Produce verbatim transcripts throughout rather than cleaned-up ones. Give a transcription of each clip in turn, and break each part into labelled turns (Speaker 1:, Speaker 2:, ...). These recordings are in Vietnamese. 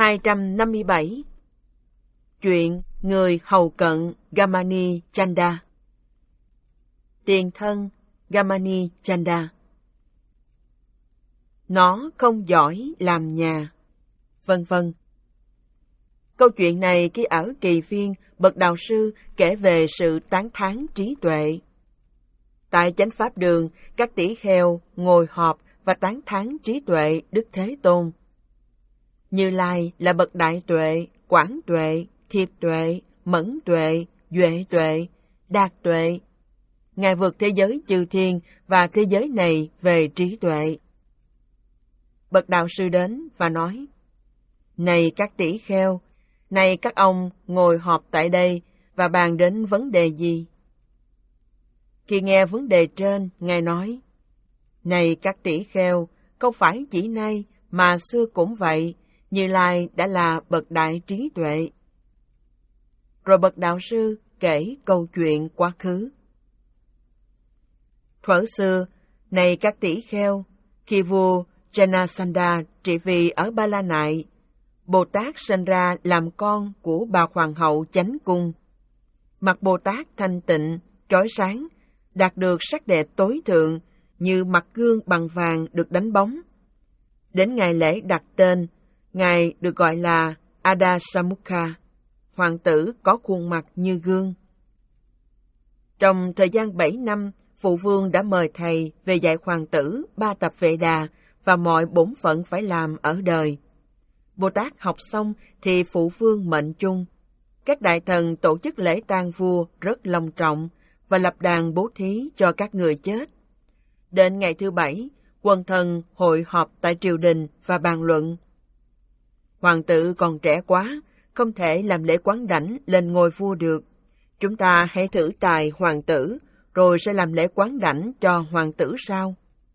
Speaker 1: hai trăm năm mươi bảy. Chuyện người hầu cận Gamani Chanda. Tiền thân Gamani Chanda. Nó không giỏi làm nhà, vân vân. Câu chuyện này khi ở Kỳ Viên, bậc đạo sư kể về sự tán thán trí tuệ. Tại Chánh Pháp Đường, các tỷ kheo ngồi họp và tán thán trí tuệ Đức Thế Tôn. Như Lai là bậc đại tuệ, quảng tuệ, thiệp tuệ, mẫn tuệ, duệ tuệ, đạt tuệ. Ngài vượt thế giới chư thiên và thế giới này về trí tuệ. Bậc đạo sư đến và nói: Này các tỷ kheo, này các ông ngồi họp tại đây và bàn đến vấn đề gì? Khi nghe vấn đề trên, Ngài nói: Này các tỷ kheo, không phải chỉ nay mà xưa cũng vậy, Như Lai đã là bậc đại trí tuệ. Rồi bậc đạo sư kể câu chuyện quá khứ. Thuở xưa, này các tỷ kheo, khi vua Janasanda trị vì ở Ba La Nại, Bồ Tát sinh ra làm con của bà hoàng hậu Chánh Cung. Mặt Bồ Tát thanh tịnh, chói sáng, đạt được sắc đẹp tối thượng như mặt gương bằng vàng được đánh bóng. Đến ngày lễ đặt tên, Ngài được gọi là Adasamukha, hoàng tử có khuôn mặt như gương. Trong thời gian bảy năm, Phụ Vương đã mời thầy về dạy hoàng tử ba tập Vệ Đà và mọi bổn phận phải làm ở đời. Bồ Tát học xong thì Phụ Vương mệnh chung. Các đại thần tổ chức lễ tang vua rất long trọng và lập đàn bố thí cho các người chết. Đến ngày thứ bảy, quần thần hội họp tại triều đình và bàn luận. Hoàng tử còn trẻ quá, không thể làm lễ quán đảnh lên ngôi vua được. Chúng ta hãy thử tài hoàng tử, rồi sẽ làm lễ quán đảnh cho hoàng tử sau.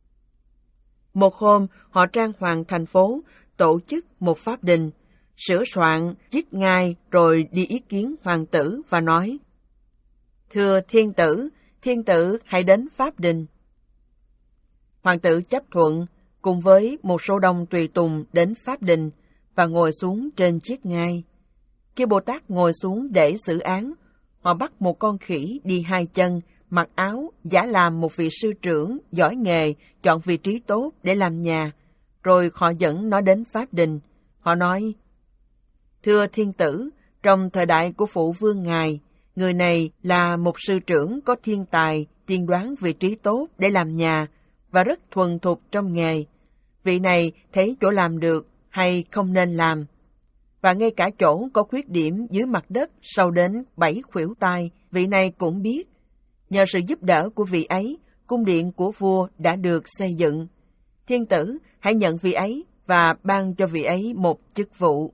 Speaker 1: Một hôm, họ trang hoàng thành phố, tổ chức một pháp đình, sửa soạn, chiết ngai rồi đi ý kiến hoàng tử và nói: Thưa thiên tử, thiên tử hãy đến pháp đình. Hoàng tử chấp thuận, cùng với một số đông tùy tùng đến pháp đình và ngồi xuống trên chiếc ngai. Khi Bồ Tát ngồi xuống để xử án, họ bắt một con khỉ đi hai chân, mặc áo, giả làm một vị sư trưởng giỏi nghề, chọn vị trí tốt để làm nhà, rồi họ dẫn nó đến pháp đình. Họ nói: Thưa thiên tử, trong thời đại của Phụ Vương Ngài, người này là một sư trưởng có thiên tài, tiên đoán vị trí tốt để làm nhà và rất thuần thục trong nghề. Vị này thấy chỗ làm được hay không nên làm, và ngay cả chỗ có khuyết điểm dưới mặt đất sâu đến bảy khuỷu tay, vị này cũng biết. Nhờ sự giúp đỡ của vị ấy, cung điện của vua đã được xây dựng. Thiên tử hãy nhận vị ấy và ban cho vị ấy một chức vụ.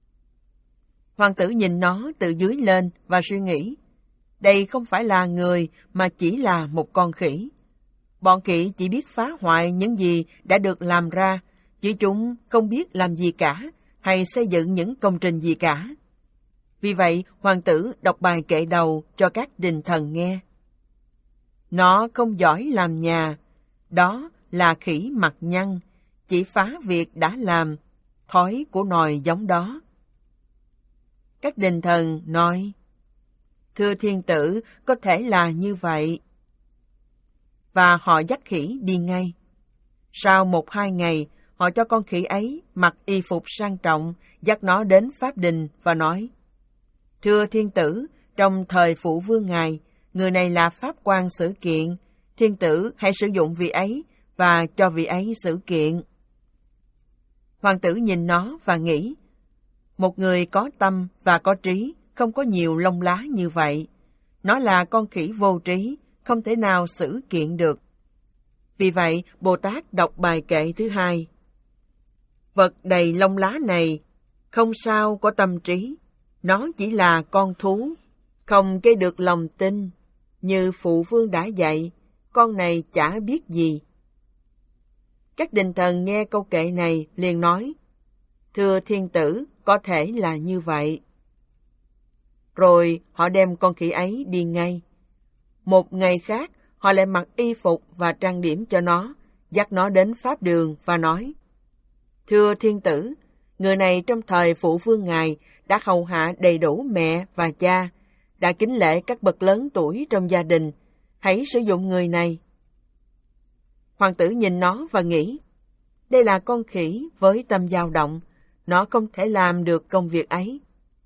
Speaker 1: Hoàng tử nhìn nó từ dưới lên và suy nghĩ: đây không phải là người mà chỉ là một con khỉ. Bọn khỉ chỉ biết phá hoại những gì đã được làm ra, chứ chúng không biết làm gì cả hay xây dựng những công trình gì cả. Vì vậy, hoàng tử đọc bài kệ đầu cho các đình thần nghe. Nó không giỏi làm nhà, đó là khỉ mặt nhăn, chỉ phá việc đã làm, thói của nòi giống đó. Các đình thần nói: Thưa thiên tử, có thể là như vậy. Và họ dắt khỉ đi ngay. Sau một hai ngày, họ cho con khỉ ấy mặc y phục sang trọng, dắt nó đến pháp đình và nói: Thưa thiên tử, trong thời Phụ Vương Ngài, người này là pháp quan xử kiện, thiên tử hãy sử dụng vị ấy và cho vị ấy xử kiện. Hoàng tử nhìn nó và nghĩ: một người có tâm và có trí, không có nhiều lông lá như vậy. Nó là con khỉ vô trí, không thể nào xử kiện được. Vì vậy, Bồ Tát đọc bài kệ thứ hai. Vật đầy lông lá này, không sao có tâm trí. Nó chỉ là con thú, không gây được lòng tin. Như Phụ Vương đã dạy, con này chả biết gì. Các đình thần nghe câu kệ này liền nói: Thưa thiên tử, có thể là như vậy. Rồi họ đem con khỉ ấy đi ngay. Một ngày khác, họ lại mặc y phục và trang điểm cho nó, dắt nó đến pháp đường và nói: Thưa thiên tử, Người này trong thời phụ vương ngài đã hầu hạ đầy đủ mẹ và cha, đã kính lễ các bậc lớn tuổi trong gia đình. Hãy sử dụng người này. Hoàng tử nhìn nó và nghĩ, đây là con khỉ với tâm dao động, nó không thể làm được công việc ấy.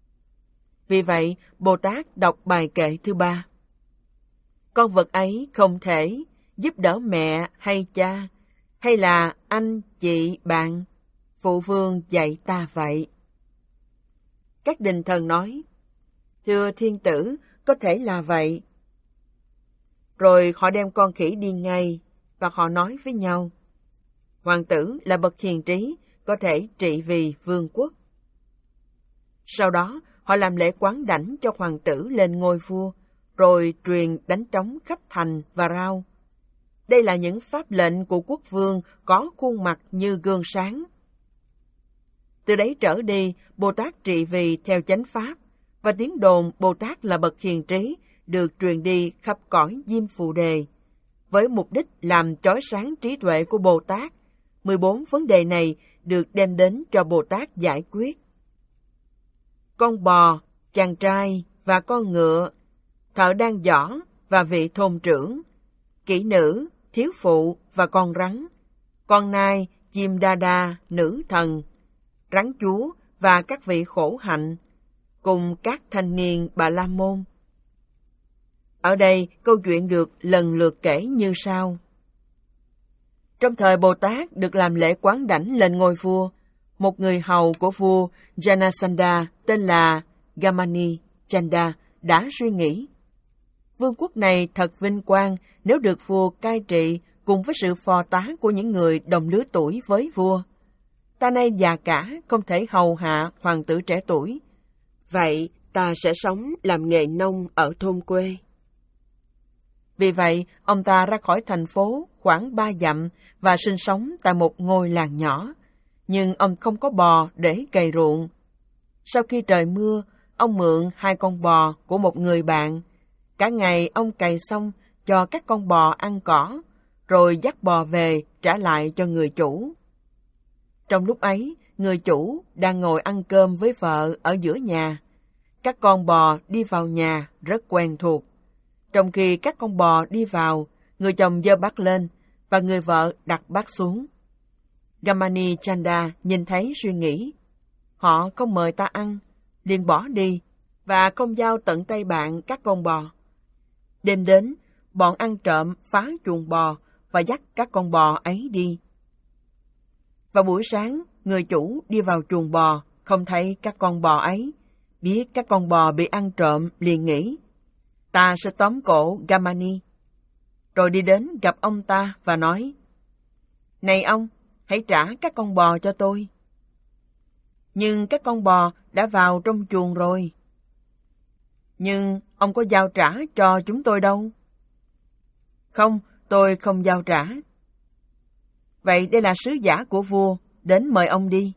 Speaker 1: Vì vậy, Bồ Tát đọc bài kệ thứ ba. Con vật ấy không thể giúp đỡ mẹ hay cha, hay là anh, chị, bạn. Phụ vương dạy ta vậy. Các đình thần nói, thưa thiên tử, có thể là vậy. Rồi họ đem con khỉ đi ngay, và họ nói với nhau, hoàng tử là bậc hiền trí, có thể trị vì vương quốc. Sau đó, họ làm lễ quán đảnh cho hoàng tử lên ngôi vua, rồi truyền đánh trống khắp thành và rao. Đây là những pháp lệnh của quốc vương có khuôn mặt như gương sáng. Từ đấy trở đi, Bồ Tát trị vì theo chánh pháp, và tiếng đồn Bồ Tát là bậc hiền trí được truyền đi khắp cõi Diêm Phù Đề. Với mục đích làm chói sáng trí tuệ của Bồ Tát, mười bốn vấn đề này được đem đến cho Bồ Tát giải quyết. Con bò, chàng trai và con ngựa, thợ đan giỏ và vị thôn trưởng, kỹ nữ, thiếu phụ và con rắn, con nai, chim đa đa, nữ thần, rắn chúa và các vị khổ hạnh, cùng các thanh niên Bà La Môn. Ở đây, câu chuyện được lần lượt kể như sau. Trong thời Bồ Tát được làm lễ quán đảnh lên ngôi vua, một người hầu của vua Janasandha tên là Gamani Chanda đã suy nghĩ, vương quốc này thật vinh quang nếu được vua cai trị cùng với sự phò tá của những người đồng lứa tuổi với vua. Ta nay già cả, không thể hầu hạ hoàng tử trẻ tuổi. Vậy ta sẽ sống làm nghề nông ở thôn quê. Vì vậy, ông ta ra khỏi thành phố khoảng ba dặm và sinh sống tại một ngôi làng nhỏ. Nhưng ông không có bò để cày ruộng. Sau khi trời mưa, ông mượn hai con bò của một người bạn. Cả ngày ông cày xong cho các con bò ăn cỏ, rồi dắt bò về trả lại cho người chủ. Trong lúc ấy, người chủ đang ngồi ăn cơm với vợ ở giữa nhà. Các con bò đi vào nhà rất quen thuộc. Trong khi các con bò đi vào, người chồng giơ bát lên và người vợ đặt bát xuống. Gamani Chanda nhìn thấy suy nghĩ, họ không mời ta ăn, liền bỏ đi và không giao tận tay bạn các con bò. Đêm đến, bọn ăn trộm phá chuồng bò và dắt các con bò ấy đi. Vào buổi sáng, người chủ đi vào chuồng bò, không thấy các con bò ấy. Biết các con bò bị ăn trộm, liền nghĩ, ta sẽ tóm cổ Gamani. Rồi đi đến gặp ông ta và nói, này ông, hãy trả các con bò cho tôi. Nhưng các con bò đã vào trong chuồng rồi. Nhưng ông có giao trả cho chúng tôi đâu. Không, tôi không giao trả. Vậy đây là sứ giả của vua, đến mời ông đi.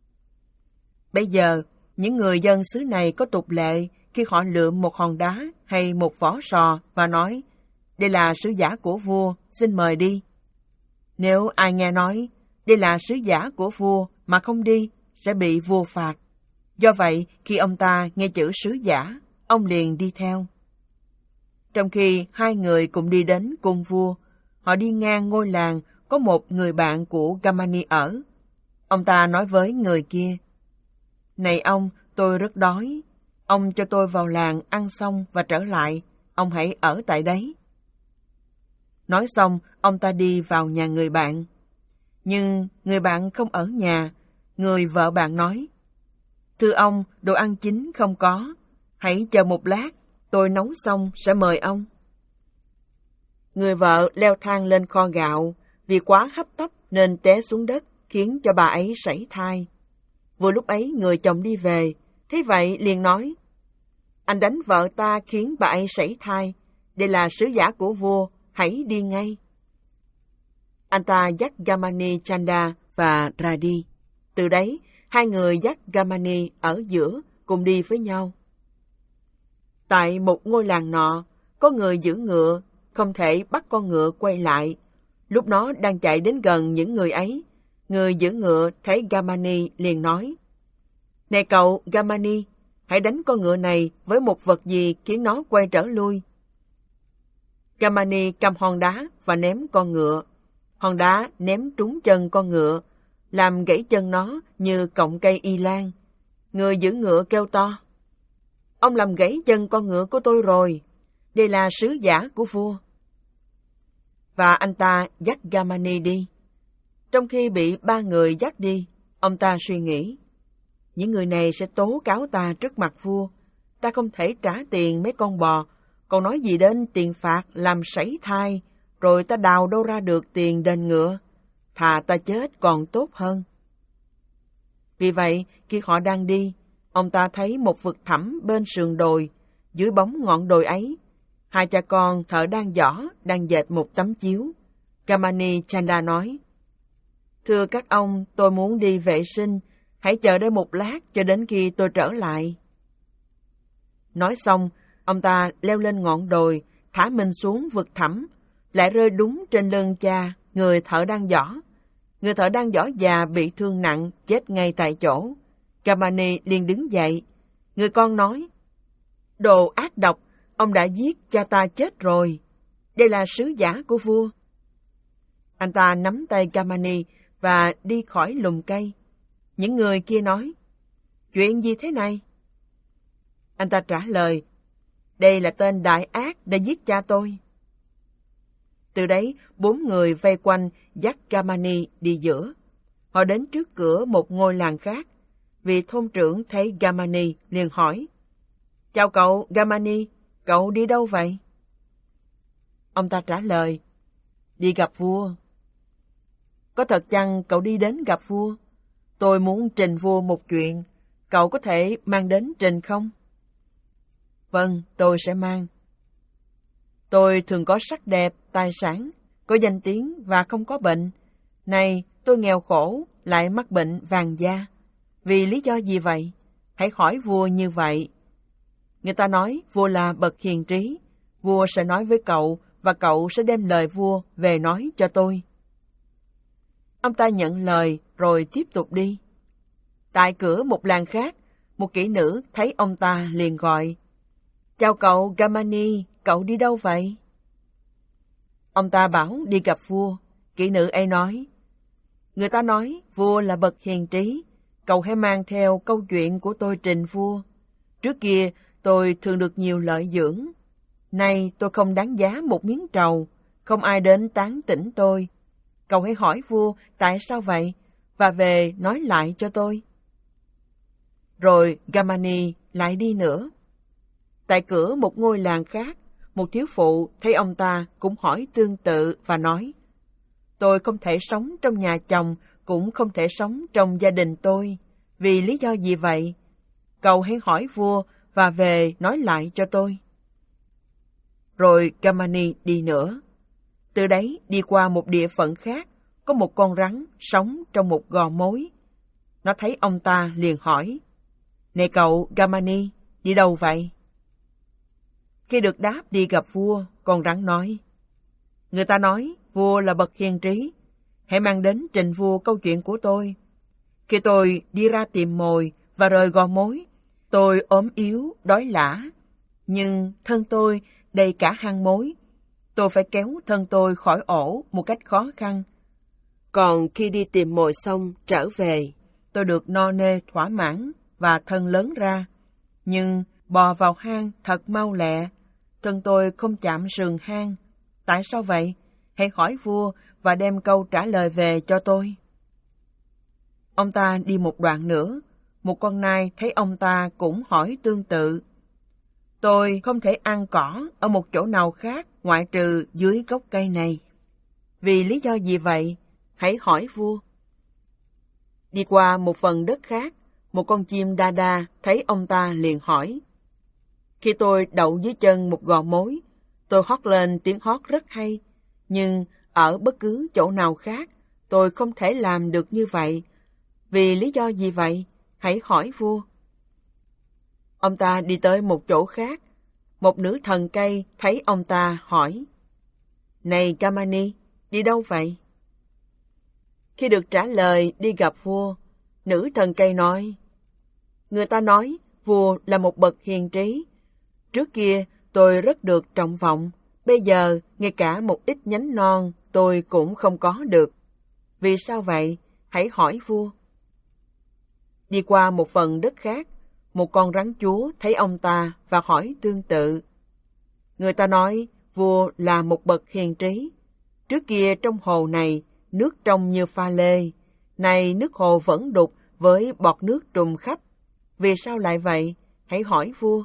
Speaker 1: Bây giờ, những người dân xứ này có tục lệ khi họ lượm một hòn đá hay một vỏ sò và nói, đây là sứ giả của vua, xin mời đi. Nếu ai nghe nói, đây là sứ giả của vua mà không đi, sẽ bị vua phạt. Do vậy, khi ông ta nghe chữ sứ giả, ông liền đi theo. Trong khi hai người cùng đi đến cung vua, họ đi ngang ngôi làng có một người bạn của Gamani ở. Ông ta nói với người kia, này ông, tôi rất đói. Ông cho tôi vào làng ăn xong và trở lại. Ông hãy ở tại đấy. Nói xong, ông ta đi vào nhà người bạn. Nhưng người bạn không ở nhà. Người vợ bạn nói, thưa ông, đồ ăn chín không có. Hãy chờ một lát, tôi nấu xong sẽ mời ông. Người vợ leo thang lên kho gạo. Vì quá hấp tấp nên té xuống đất, khiến cho bà ấy sảy thai. Vừa lúc ấy người chồng đi về, thế vậy liền nói, anh đánh vợ ta khiến bà ấy sảy thai, đây là sứ giả của vua, hãy đi ngay. Anh ta dắt Gamani Chanda và ra đi. Từ đấy, hai người dắt Gamani ở giữa, cùng đi với nhau. Tại một ngôi làng nọ, có người giữ ngựa, không thể bắt con ngựa quay lại. Lúc nó đang chạy đến gần những người ấy, người giữ ngựa thấy Gamani liền nói, Này cậu Gamani, hãy đánh con ngựa này với một vật gì khiến nó quay trở lui. Gamani cầm hòn đá và ném con ngựa. Hòn đá ném trúng chân con ngựa, làm gãy chân nó như cọng cây y lan. Người giữ ngựa kêu to: Ông làm gãy chân con ngựa của tôi rồi. Đây là sứ giả của vua. Và anh ta dắt Gamani đi. Trong khi bị ba người dắt đi, ông ta suy nghĩ: những người này sẽ tố cáo ta trước mặt vua. Ta không thể trả tiền mấy con bò, còn nói gì đến tiền phạt làm sảy thai, rồi ta đào đâu ra được tiền đền ngựa. Thà ta chết còn tốt hơn. Vì vậy, khi họ đang đi, ông ta thấy một vực thẳm bên sườn đồi. Dưới bóng ngọn đồi ấy, hai cha con thợ đan giỏ đang dệt một tấm chiếu. Gamani Chanda nói: Thưa các ông, tôi muốn đi vệ sinh, hãy chờ đây một lát cho đến khi tôi trở lại. Nói xong, ông ta leo lên ngọn đồi, thả mình xuống vực thẳm, lại rơi đúng trên lưng cha, người thợ đan giỏ. Người thợ đan giỏ già bị thương nặng, chết ngay tại chỗ. Gamani liền đứng dậy. Người con nói: Đồ ác độc, ông đã giết cha ta chết rồi. Đây là sứ giả của vua. Anh ta nắm tay Gamani và đi khỏi lùm cây. Những người kia nói: Chuyện gì thế này? Anh ta trả lời: Đây là tên đại ác đã giết cha tôi. Từ đấy, bốn người vây quanh dắt Gamani đi giữa. Họ đến trước cửa một ngôi làng khác. Vị thôn trưởng thấy Gamani liền hỏi: Chào cậu Gamani, cậu đi đâu vậy? Ông ta trả lời: Đi gặp vua. Có thật chăng cậu đi đến gặp vua? Tôi muốn trình vua một chuyện, cậu có thể mang đến trình không? Vâng, tôi sẽ mang. Tôi thường có sắc đẹp, tài sản, có danh tiếng và không có bệnh. Này, tôi nghèo khổ, lại mắc bệnh vàng da. Vì lý do gì vậy? Hãy hỏi vua như vậy. Người ta nói vua là bậc hiền trí. Vua sẽ nói với cậu và cậu sẽ đem lời vua về nói cho tôi. Ông ta nhận lời rồi tiếp tục đi. Tại cửa một làng khác, một kỹ nữ thấy ông ta liền gọi: Chào cậu Gamani, cậu đi đâu vậy? Ông ta bảo đi gặp vua. Kỹ nữ ấy nói: Người ta nói vua là bậc hiền trí, cậu hãy mang theo câu chuyện của tôi trình vua. Trước kia tôi thường được nhiều lợi dưỡng. Nay tôi không đáng giá một miếng trầu, không ai đến tán tỉnh tôi. Cậu hãy hỏi vua tại sao vậy, và về nói lại cho tôi. Rồi Gamani lại đi nữa. Tại cửa một ngôi làng khác, một thiếu phụ thấy ông ta cũng hỏi tương tự và nói: Tôi không thể sống trong nhà chồng, cũng không thể sống trong gia đình tôi. Vì lý do gì vậy? Cậu hãy hỏi vua và về nói lại cho tôi. Rồi Gamani đi nữa. Từ đấy đi qua một địa phận khác, có một con rắn sống trong một gò mối. Nó thấy ông ta liền hỏi: Này cậu Gamani, đi đâu vậy? Khi được đáp đi gặp vua, con rắn nói: Người ta nói vua là bậc hiền trí, hãy mang đến trình vua câu chuyện của tôi. Khi tôi đi ra tìm mồi và rời gò mối, tôi ốm yếu, đói lả, nhưng thân tôi đầy cả hang mối. Tôi phải kéo thân tôi khỏi ổ một cách khó khăn. Còn khi đi tìm mồi xong trở về, tôi được no nê thỏa mãn và thân lớn ra. Nhưng bò vào hang thật mau lẹ, thân tôi không chạm sườn hang. Tại sao vậy? Hãy hỏi vua và đem câu trả lời về cho tôi. Ông ta đi một đoạn nữa, một con nai thấy ông ta cũng hỏi tương tự. Tôi không thể ăn cỏ ở một chỗ nào khác ngoại trừ dưới gốc cây này. Vì lý do gì vậy? Hãy hỏi vua. Đi qua một phần đất khác, một con chim đa đa thấy ông ta liền hỏi. Khi tôi đậu dưới chân một gò mối, tôi hót lên tiếng hót rất hay, nhưng ở bất cứ chỗ nào khác, tôi không thể làm được như vậy. Vì lý do gì vậy? Hãy hỏi vua. Ông ta đi tới một chỗ khác, một nữ thần cây thấy ông ta hỏi. Này Gamani, đi đâu vậy? Khi được trả lời đi gặp vua, nữ thần cây nói. Người ta nói vua là một bậc hiền trí. Trước kia tôi rất được trọng vọng, bây giờ ngay cả một ít nhánh non tôi cũng không có được. Vì sao vậy? Hãy hỏi vua. Đi qua một phần đất khác, một con rắn chúa thấy ông ta và hỏi tương tự. Người ta nói vua là một bậc hiền trí. Trước kia trong hồ này, nước trong như pha lê, nay nước hồ vẫn đục với bọt nước trùm khắp. Vì sao lại vậy? Hãy hỏi vua.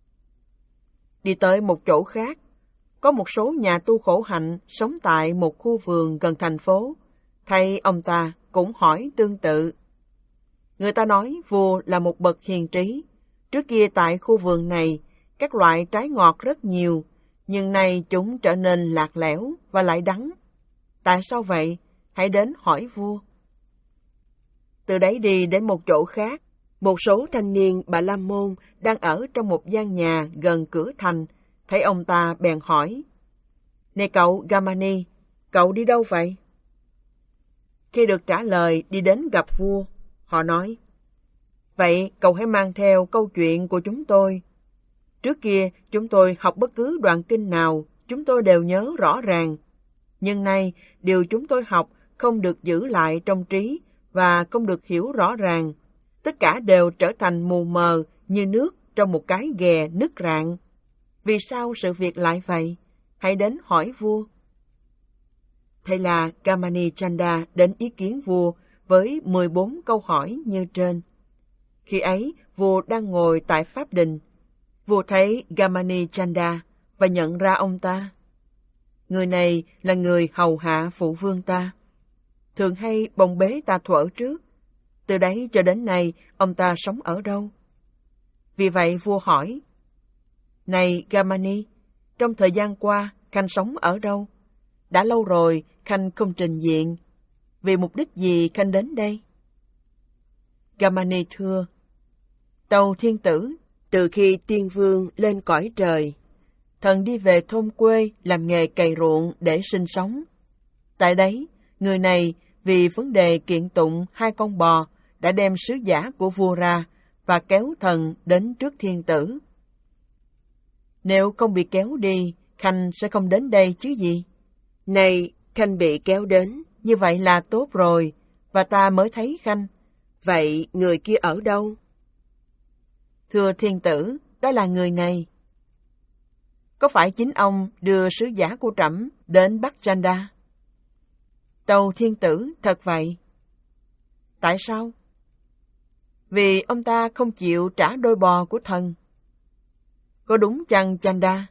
Speaker 1: Đi tới một chỗ khác, có một số nhà tu khổ hạnh sống tại một khu vườn gần thành phố, thay ông ta cũng hỏi tương tự. Người ta nói vua là một bậc hiền trí. Trước kia tại khu vườn này, các loại trái ngọt rất nhiều, nhưng nay chúng trở nên lạc lẽo và lại đắng. Tại sao vậy? Hãy đến hỏi vua. Từ đấy đi đến một chỗ khác, một số thanh niên Bà La Môn đang ở trong một gian nhà gần cửa thành, thấy ông ta bèn hỏi. Này cậu Gamani, cậu đi đâu vậy? Khi được trả lời đi đến gặp vua, họ nói, vậy cậu hãy mang theo câu chuyện của chúng tôi. Trước kia chúng tôi học bất cứ đoạn kinh nào, chúng tôi đều nhớ rõ ràng. Nhưng nay điều chúng tôi học không được giữ lại trong trí và không được hiểu rõ ràng. Tất cả đều trở thành mù mờ như nước trong một cái ghè nứt rạn. Vì sao sự việc lại vậy? Hãy đến hỏi vua. Thế là Gamani Chanda đến ý kiến vua với mười bốn câu hỏi như trên. Khi ấy, vua đang ngồi tại pháp đình. Vua thấy Gamani Chanda và nhận ra ông ta. Người này là người hầu hạ phụ vương ta, thường hay bồng bế ta thuở trước. Từ đấy cho đến nay, ông ta sống ở đâu? Vì vậy vua hỏi, này Gamani, trong thời gian qua, Khanh sống ở đâu? Đã lâu rồi, Khanh không trình diện. Vì mục đích gì Khanh đến đây? Gamani thưa, tâu thiên tử, từ khi tiên vương lên cõi trời, thần đi về thôn quê làm nghề cày ruộng để sinh sống. Tại đấy, người này vì vấn đề kiện tụng hai con bò đã đem sứ giả của vua ra và kéo thần đến trước thiên tử. Nếu không bị kéo đi, Khanh sẽ không đến đây chứ gì? Này, Khanh bị kéo đến, như vậy là tốt rồi, và ta mới thấy Khanh. Vậy người kia ở đâu? Thưa thiên tử, đó là người này. Có phải chính ông đưa sứ giả của trẫm đến Bắc Chanda? Tâu thiên tử, thật vậy. Tại sao? Vì ông ta không chịu trả đôi bò của thần. Có đúng chăng Chanda?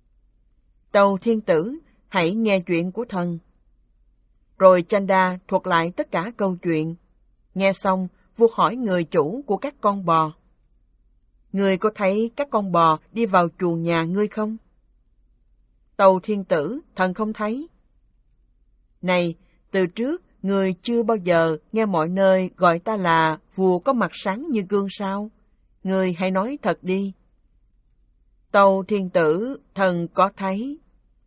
Speaker 1: Tâu thiên tử, hãy nghe chuyện của thần. Rồi Chanda thuật lại tất cả câu chuyện. Nghe xong, vua hỏi người chủ của các con bò. Ngươi có thấy các con bò đi vào chuồng nhà ngươi không? Tâu thiên tử, thần không thấy. Này, từ trước, ngươi chưa bao giờ nghe mọi nơi gọi ta là vua có mặt sáng như gương sao? Ngươi hãy nói thật đi. Tâu thiên tử, thần có thấy.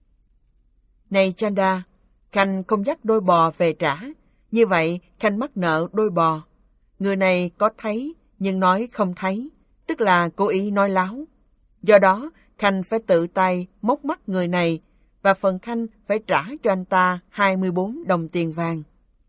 Speaker 1: Này Chanda, Khanh không dắt đôi bò về trả, như vậy Khanh mắc nợ đôi bò. Người này có thấy, nhưng nói không thấy, tức là cố ý nói láo. Do đó, Khanh phải tự tay móc mắt người này, và phần Khanh phải trả cho anh ta hai mươi bốn đồng tiền vàng.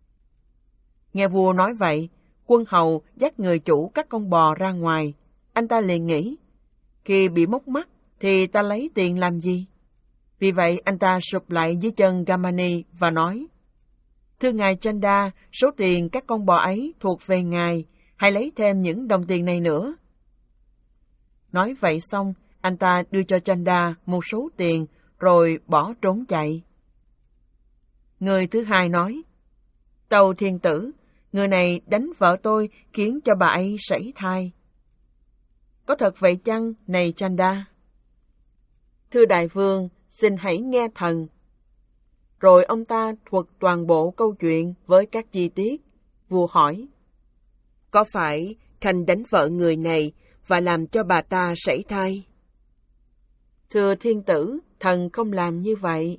Speaker 1: Nghe vua nói vậy, quân hầu dắt người chủ các con bò ra ngoài. Anh ta liền nghĩ, khi bị móc mắt thì ta lấy tiền làm gì? Vì vậy anh ta sụp lại dưới chân Gamani và nói, thưa ngài Chanda, số tiền các con bò ấy thuộc về ngài, hãy lấy thêm những đồng tiền này nữa. Nói vậy xong, anh ta đưa cho Chanda một số tiền, rồi bỏ trốn chạy. Người thứ hai nói, tâu thiên tử, người này đánh vợ tôi khiến cho bà ấy sảy thai. Có thật vậy chăng, này Chanda? Thưa đại vương, xin hãy nghe thần. Rồi ông ta thuật toàn bộ câu chuyện với các chi tiết. Vua hỏi, có phải Khanh đánh vợ người này và làm cho bà ta sảy thai? Thưa thiên tử, thần không làm như vậy.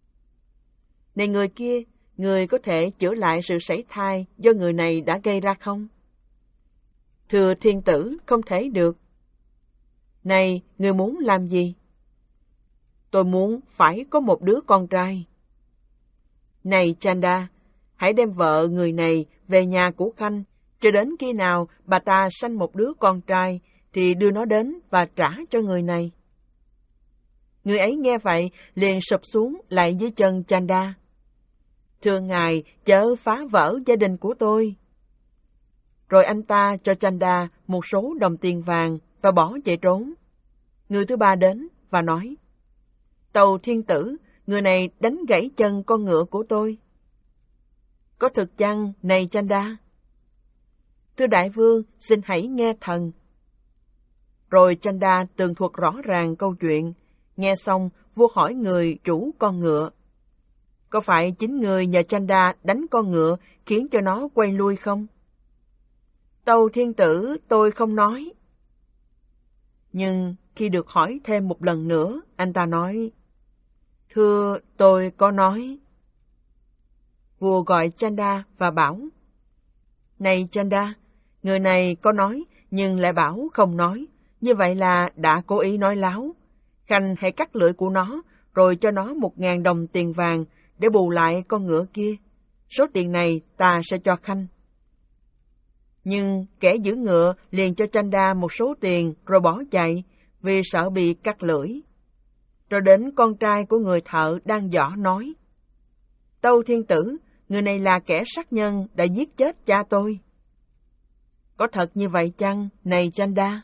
Speaker 1: Này người kia, người có thể chữa lại sự sảy thai do người này đã gây ra không? Thưa thiên tử, không thể được. Này, ngươi muốn làm gì? Tôi muốn phải có một đứa con trai. Này Chanda, hãy đem vợ người này về nhà của Khanh, cho đến khi nào bà ta sanh một đứa con trai, thì đưa nó đến và trả cho người này. Người ấy nghe vậy, liền sụp xuống lại dưới chân Chanda. Thưa ngài, chớ phá vỡ gia đình của tôi. Rồi anh ta cho Chanda một số đồng tiền vàng và bỏ chạy trốn. Người thứ ba đến và nói, Tâu thiên tử, người này đánh gãy chân con ngựa của tôi. Có thực chăng, này Chanda? Thưa đại vương, xin hãy nghe thần. Rồi Chanda tường thuật rõ ràng câu chuyện. Nghe xong, vua hỏi người chủ con ngựa, có phải chính người nhờ Chanda đánh con ngựa khiến cho nó quay lui không? Tâu thiên tử, tôi không nói. Nhưng khi được hỏi thêm một lần nữa, anh ta nói, thưa, tôi có nói. Vua gọi Chanda và bảo, này Chanda, người này có nói nhưng lại bảo không nói, như vậy là đã cố ý nói láo. Khanh hãy cắt lưỡi của nó, rồi cho nó một ngàn đồng tiền vàng để bù lại con ngựa kia. Số tiền này ta sẽ cho Khanh. Nhưng kẻ giữ ngựa liền cho Chanda một số tiền rồi bỏ chạy, vì sợ bị cắt lưỡi. Rồi đến con trai của người thợ đang dõ nói, Tâu thiên tử, người này là kẻ sát nhân đã giết chết cha tôi. Có thật như vậy chăng, này Chanda?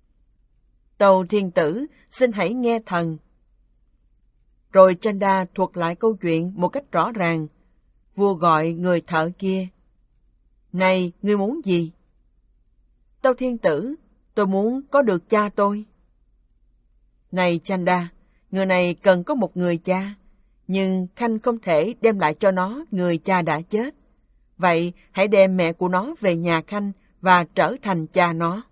Speaker 1: Tâu thiên tử, xin hãy nghe thần. Rồi Chanda thuật lại câu chuyện một cách rõ ràng. Vua gọi người thợ kia, này, ngươi muốn gì? Tâu thiên tử, tôi muốn có được cha tôi. Này Chanda, người này cần có một người cha, nhưng Khanh không thể đem lại cho nó người cha đã chết. Vậy hãy đem mẹ của nó về nhà Khanh và trở thành cha nó.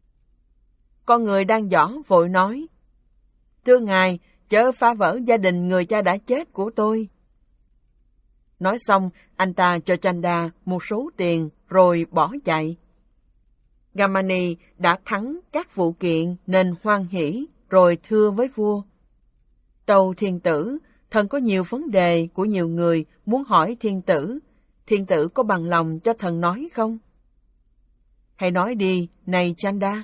Speaker 1: Con người đang dõ vội nói, thưa ngài, chớ phá vỡ gia đình người cha đã chết của tôi. Nói xong, anh ta cho Chanda một số tiền rồi bỏ chạy. Gamani đã thắng các vụ kiện nên hoan hỉ, rồi thưa với vua, Tâu thiên tử, thần có nhiều vấn đề của nhiều người muốn hỏi thiên tử. Thiên tử có bằng lòng cho thần nói không? Hãy nói đi, này Chanda.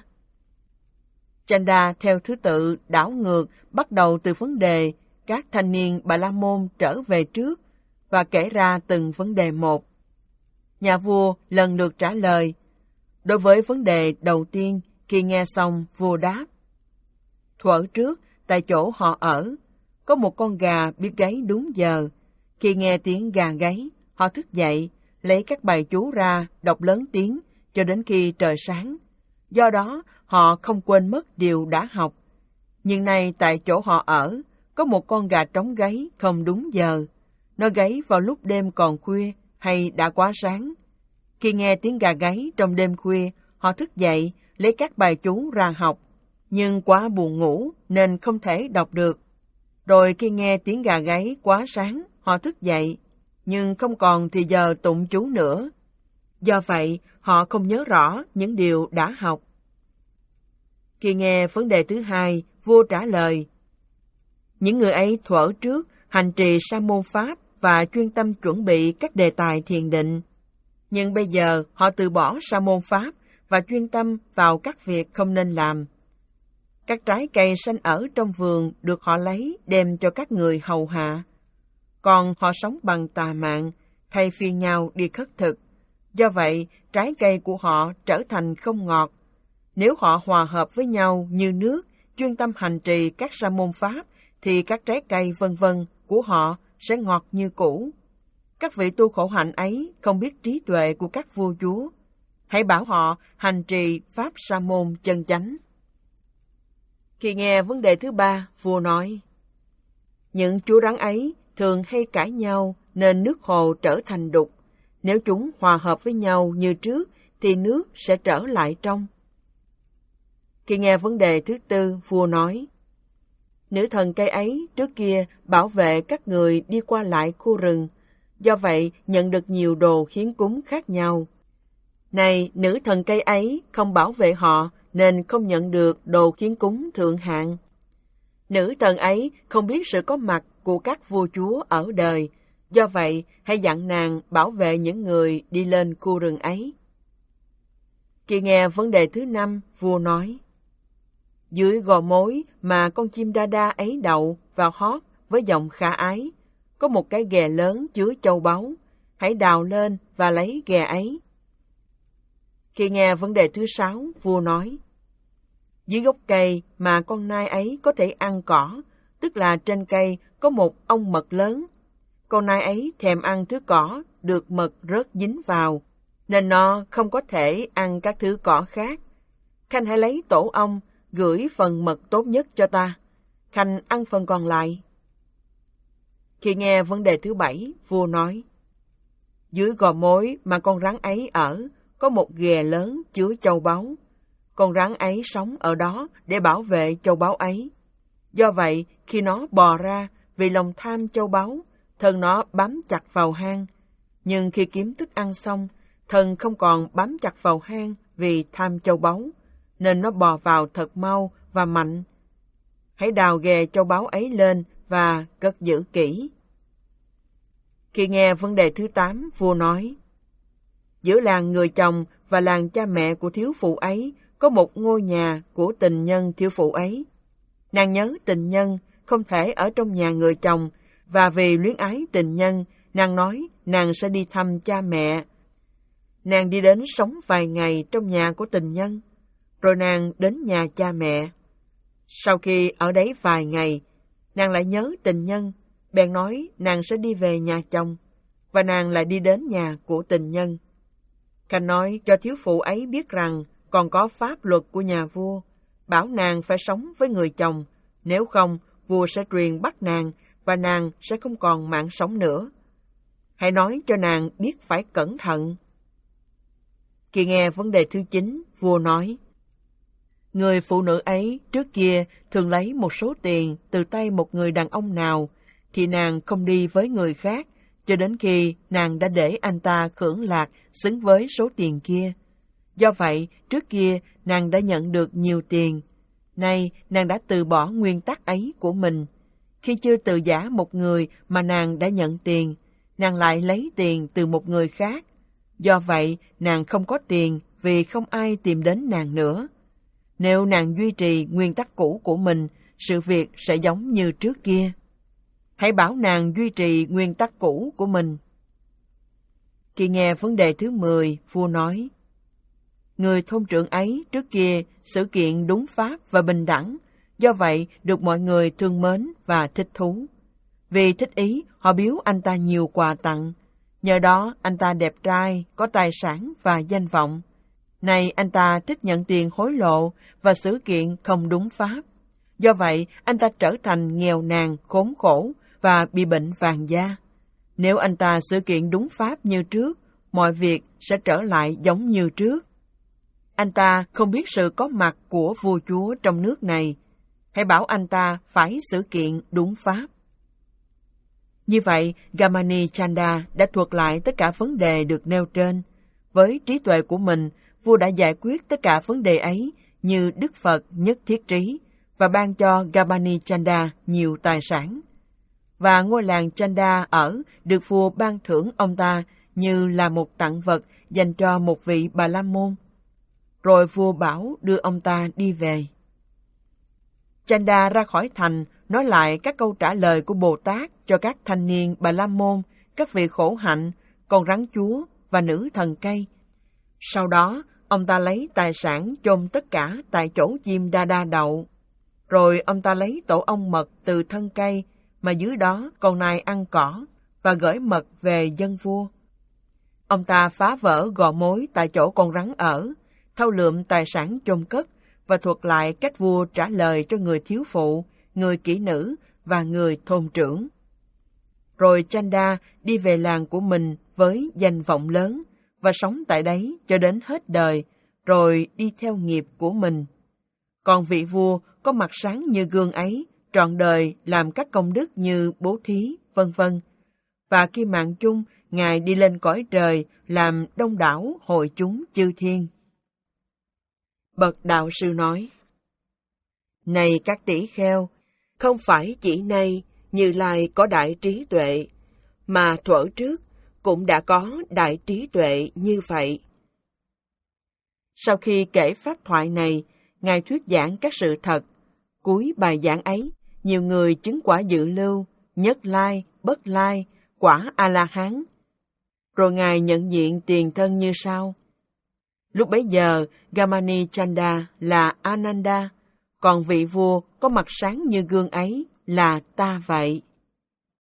Speaker 1: Chanda theo thứ tự đảo ngược, bắt đầu từ vấn đề các thanh niên Bà La Môn trở về trước và kể ra từng vấn đề một. Nhà vua lần lượt trả lời. Đối với vấn đề đầu tiên, khi nghe xong, vua đáp, thuở trước, tại chỗ họ ở, có một con gà biết gáy đúng giờ. Khi nghe tiếng gà gáy, họ thức dậy, lấy các bài chú ra, đọc lớn tiếng, cho đến khi trời sáng. Do đó, họ không quên mất điều đã học. Nhưng nay tại chỗ họ ở, có một con gà trống gáy không đúng giờ. Nó gáy vào lúc đêm còn khuya hay đã quá sáng. Khi nghe tiếng gà gáy trong đêm khuya, họ thức dậy, lấy các bài chú ra học. Nhưng quá buồn ngủ nên không thể đọc được. Rồi khi nghe tiếng gà gáy quá sáng, họ thức dậy, nhưng không còn thì giờ tụng chú nữa. Do vậy, họ không nhớ rõ những điều đã học. Khi nghe vấn đề thứ hai, vua trả lời, những người ấy thuở trước hành trì sa môn pháp và chuyên tâm chuẩn bị các đề tài thiền định. Nhưng bây giờ họ từ bỏ sa môn pháp và chuyên tâm vào các việc không nên làm. Các trái cây xanh ở trong vườn được họ lấy đem cho các người hầu hạ. Còn họ sống bằng tà mạng, thay phiên nhau đi khất thực. Do vậy, trái cây của họ trở thành không ngọt. Nếu họ hòa hợp với nhau như nước, chuyên tâm hành trì các sa môn pháp, thì các trái cây vân vân của họ sẽ ngọt như cũ. Các vị tu khổ hạnh ấy không biết trí tuệ của các vua chúa. Hãy bảo họ hành trì pháp sa môn chân chánh. Khi nghe vấn đề thứ ba, vua nói, những chú rắn ấy thường hay cãi nhau nên nước hồ trở thành đục. Nếu chúng hòa hợp với nhau như trước, thì nước sẽ trở lại trong. Khi nghe vấn đề thứ tư, vua nói, nữ thần cây ấy trước kia bảo vệ các người đi qua lại khu rừng, do vậy nhận được nhiều đồ hiến cúng khác nhau. Này, nữ thần cây ấy không bảo vệ họ nên không nhận được đồ khiến cúng thượng hạng. Nữ thần ấy không biết sự có mặt của các vua chúa ở đời, do vậy hãy dặn nàng bảo vệ những người đi lên khu rừng ấy. Khi nghe vấn đề thứ năm, vua nói: Dưới gò mối mà con chim đa đa ấy đậu và hót với giọng khả ái, có một cái ghè lớn chứa châu báu, hãy đào lên và lấy ghè ấy. Khi nghe vấn đề thứ sáu, vua nói: Dưới gốc cây mà con nai ấy có thể ăn cỏ, tức là trên cây có một ong mật lớn. Con nai ấy thèm ăn thứ cỏ được mật rớt dính vào, nên nó không có thể ăn các thứ cỏ khác. Khanh hãy lấy tổ ong, gửi phần mật tốt nhất cho ta. Khanh ăn phần còn lại. Khi nghe vấn đề thứ bảy, vua nói: Dưới gò mối mà con rắn ấy ở, có một ghè lớn chứa châu báu. Con rắn ấy sống ở đó để bảo vệ châu báu ấy. Do vậy, khi nó bò ra, vì lòng tham châu báu, thân nó bám chặt vào hang. Nhưng khi kiếm thức ăn xong, thân không còn bám chặt vào hang vì tham châu báu, nên nó bò vào thật mau và mạnh. Hãy đào ghè châu báu ấy lên và cất giữ kỹ. Khi nghe vấn đề thứ tám, vua nói: Giữa làng người chồng và làng cha mẹ của thiếu phụ ấy có một ngôi nhà của tình nhân thiếu phụ ấy. Nàng nhớ tình nhân không thể ở trong nhà người chồng, và vì luyến ái tình nhân, nàng nói nàng sẽ đi thăm cha mẹ. Nàng đi đến sống vài ngày trong nhà của tình nhân, rồi nàng đến nhà cha mẹ. Sau khi ở đấy vài ngày, nàng lại nhớ tình nhân, bèn nói nàng sẽ đi về nhà chồng, và nàng lại đi đến nhà của tình nhân. Khanh nói cho thiếu phụ ấy biết rằng còn có pháp luật của nhà vua, bảo nàng phải sống với người chồng, nếu không vua sẽ truyền bắt nàng và nàng sẽ không còn mạng sống nữa. Hãy nói cho nàng biết phải cẩn thận. Khi nghe vấn đề thứ chín, vua nói: Người phụ nữ ấy trước kia thường lấy một số tiền từ tay một người đàn ông nào, thì nàng không đi với người khác, cho đến khi nàng đã để anh ta hưởng lạc xứng với số tiền kia. Do vậy, trước kia nàng đã nhận được nhiều tiền. Nay, nàng đã từ bỏ nguyên tắc ấy của mình. Khi chưa từ giã một người mà nàng đã nhận tiền, nàng lại lấy tiền từ một người khác. Do vậy, nàng không có tiền vì không ai tìm đến nàng nữa. Nếu nàng duy trì nguyên tắc cũ của mình, sự việc sẽ giống như trước kia. Hãy bảo nàng duy trì nguyên tắc cũ của mình. Khi nghe vấn đề thứ mười, vua nói: Người thôn trưởng ấy trước kia xử kiện đúng pháp và bình đẳng, do vậy được mọi người thương mến và thích thú. Vì thích ý, họ biếu anh ta nhiều quà tặng. Nhờ đó anh ta đẹp trai, có tài sản và danh vọng. Nay anh ta thích nhận tiền hối lộ và xử kiện không đúng pháp. Do vậy anh ta trở thành nghèo nàn, khốn khổ và bị bệnh vàng da. Nếu anh ta xử kiện đúng pháp như trước, mọi việc sẽ trở lại giống như trước. Anh ta không biết sự có mặt của vua chúa trong nước này. Hãy bảo anh ta phải xử kiện đúng pháp. Như vậy, Gamani Chanda đã thuật lại tất cả vấn đề được nêu trên. Với trí tuệ của mình, vua đã giải quyết tất cả vấn đề ấy như Đức Phật nhất thiết trí và ban cho Gamani Chanda nhiều tài sản. Và ngôi làng Chanda ở được vua ban thưởng ông ta như là một tặng vật dành cho một vị Bà La Môn. Rồi vua bảo đưa ông ta đi về. Chanda ra khỏi thành, nói lại các câu trả lời của Bồ Tát cho các thanh niên Bà La Môn, các vị khổ hạnh, con rắn chúa và nữ thần cây. Sau đó, ông ta lấy tài sản chôn tất cả tại chỗ chim đa đa đậu. Rồi ông ta lấy tổ ong mật từ thân cây, mà dưới đó con nai ăn cỏ, và gửi mật về dân vua. Ông ta phá vỡ gò mối tại chỗ con rắn ở, thâu lượm tài sản chôn cất, và thuật lại cách vua trả lời cho người thiếu phụ, người kỹ nữ và người thôn trưởng. Rồi Chanda đi về làng của mình với danh vọng lớn, và sống tại đấy cho đến hết đời, rồi đi theo nghiệp của mình. Còn vị vua có mặt sáng như gương ấy, trọn đời làm các công đức như bố thí, vân vân. Và khi mạng chung Ngài đi lên cõi trời làm đông đảo hội chúng chư thiên. Bậc đạo sư nói: Này các tỷ kheo, không phải chỉ nay Như Lai có đại trí tuệ, mà thuở trước cũng đã có đại trí tuệ như vậy. Sau khi kể pháp thoại này, Ngài thuyết giảng các sự thật. Cuối bài giảng ấy, nhiều người chứng quả dự lưu, nhất lai, bất lai, quả A-la-hán. Rồi Ngài nhận diện tiền thân như sau. Lúc bấy giờ, Gamani Chanda là Ananda, còn vị vua có mặt sáng như gương ấy là ta vậy.